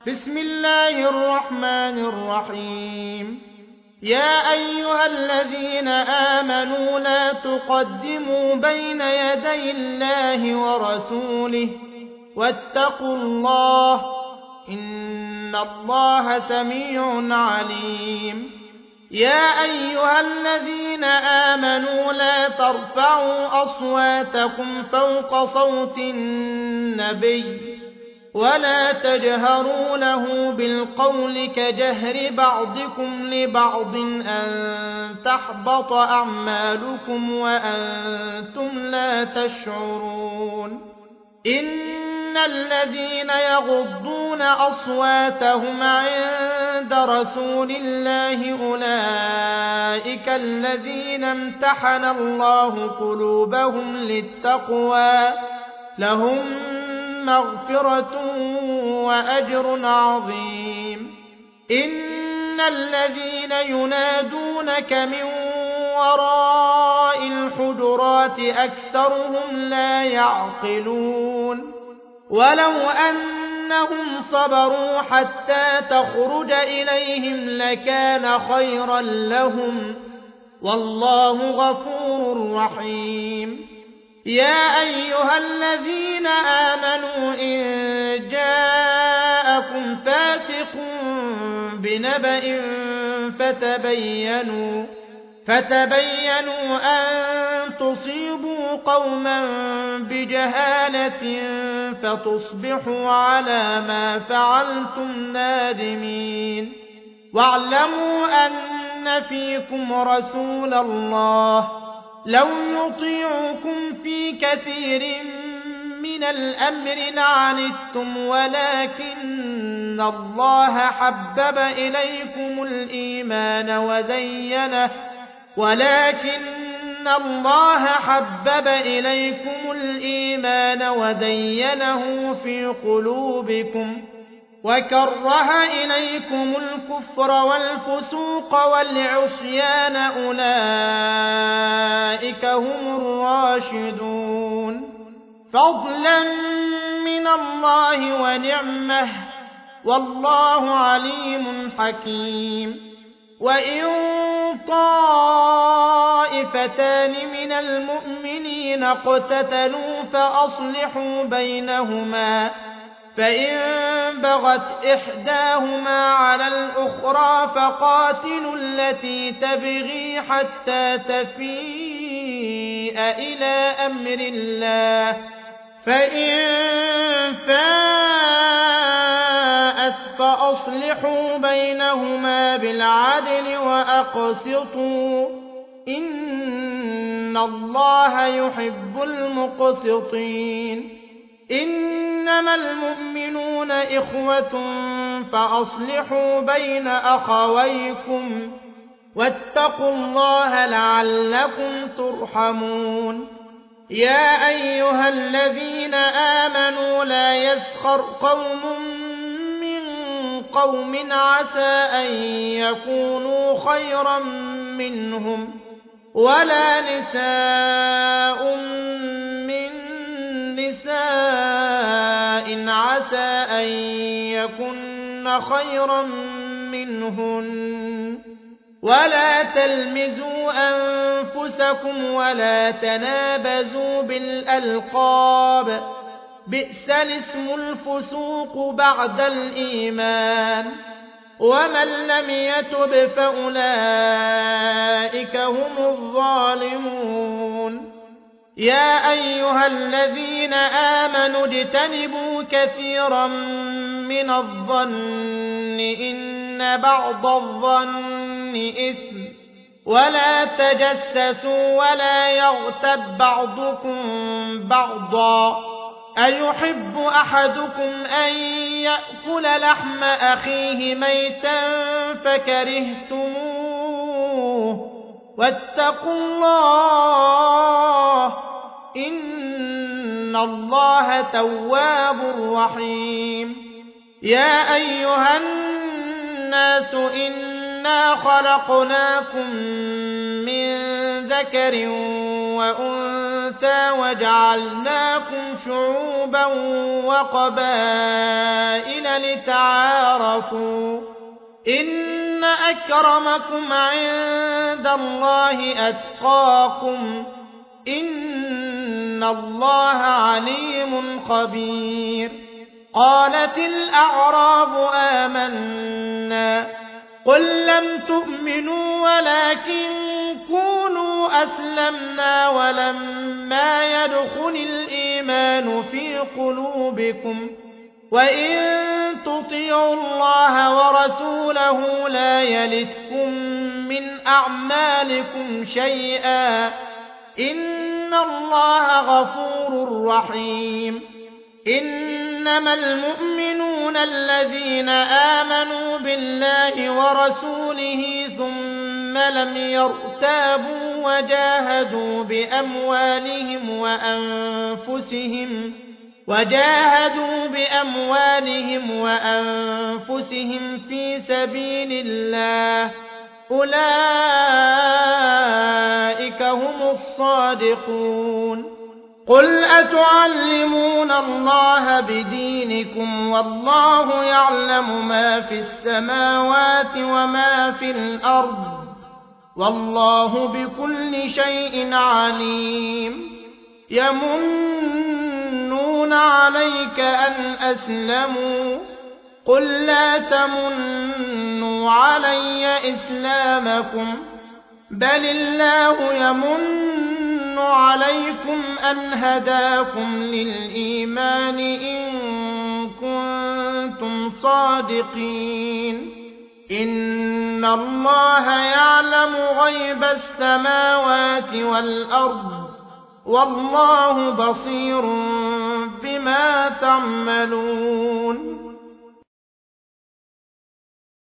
بسم الله الرحمن الرحيم. يا أيها الذين آمنوا لا تقدموا بين يدي الله ورسوله واتقوا الله إن الله سميع عليم. يا أيها الذين آمنوا لا ترفعوا أصواتكم فوق صوت النبي ولا تجهروا له بالقول كجهر بعضكم لبعض أن تحبط أعمالكم وأنتم لا تشعرون. إن الذين يغضون أصواتهم عند رسول الله أولئك الذين امتحن الله قلوبهم للتقوى لهم مغفرة وأجر عظيم. إن الذين ينادونك من وراء الحجرات أكثرهم لا يعقلون. ولو أنهم صبروا حتى تخرج إليهم لكان خيرا لهم والله غفور رحيم. يا أيها الذين آمنوا إن جاءكم فاسق بنبأ فتبينوا أن تصيبوا قوما بجهالة فتصبحوا على ما فعلتم نادمين. واعلموا أن فيكم رسول الله لو يطيعكم في كثير من الأمر لعنتم ولكن الله حبب إليكم الإيمان وزينه في قلوبكم وكره إليكم الكفر والفسوق والعصيان أولئك هم الراشدون فضلا من الله ونعمه والله عليم حكيم. وإن طائفتان من المؤمنين اقتتلوا فأصلحوا بينهما فإن بغت إحداهما على الأخرى فقاتلوا التي تبغي حتى تفيء إلى أمر الله فإن فاءت فأصلحوا بينهما بالعدل وأقسطوا إن الله يحب المقسطين. إنما المؤمنون إخوة فأصلحوا بين أخويكم واتقوا الله لعلكم ترحمون. يا أيها الذين آمنوا لا يسخر قوم من قوم عسى أن يكونوا خيرا منهم ولا نساء من نساء عسى أن يكن خيرا منهن ولا تلمزوا أنفسكم ولا تنابزوا بالألقاب بئس الاسم الفسوق بعد الإيمان ومن لم يتب فأولئك هم الظالمون. يا أيها الذين آمنوا اجتنبوا كثيرا من الظن إن بعض الظن إثم ولا تجسسوا ولا يغتب بعضكم بعضا أيحب أحدكم أن يأكل لحم أخيه ميتا فكرهتموه واتقوا الله إن الله تواب رحيم. يا أيها الناس إنا خلقناكم من ذكر وأنثى وجعلناكم شعوبا وقبائل لتعارفوا إن أكرمكم عند الله أتقاكم إن الله عليم خبير قالت الأعراب آمنا قل لم تؤمنوا ولكن كونوا أسلمنا ولما يدخل الإيمان في قلوبكم وإن تطيعوا الله ورسوله لا يلتكم من أعمالكم شيئا إن الله غفور رحيم إنما المؤمنون الذين آمنوا بالله ورسوله ثم لم يرتابوا وجاهدوا بأموالهم وأنفسهم في سبيل الله أولئك هم الصادقون قل أتعلمون الله بدينكم والله يعلم ما في السماوات وما في الأرض والله بكل شيء عليم يمنون عليك أن أسلموا قل لا تمنوا علي إسلامكم بل الله يمن عليكم أن هداكم للإيمان إن كنتم صادقين إن الله يعلم غيب السماوات والأرض والله بصير بما تعملون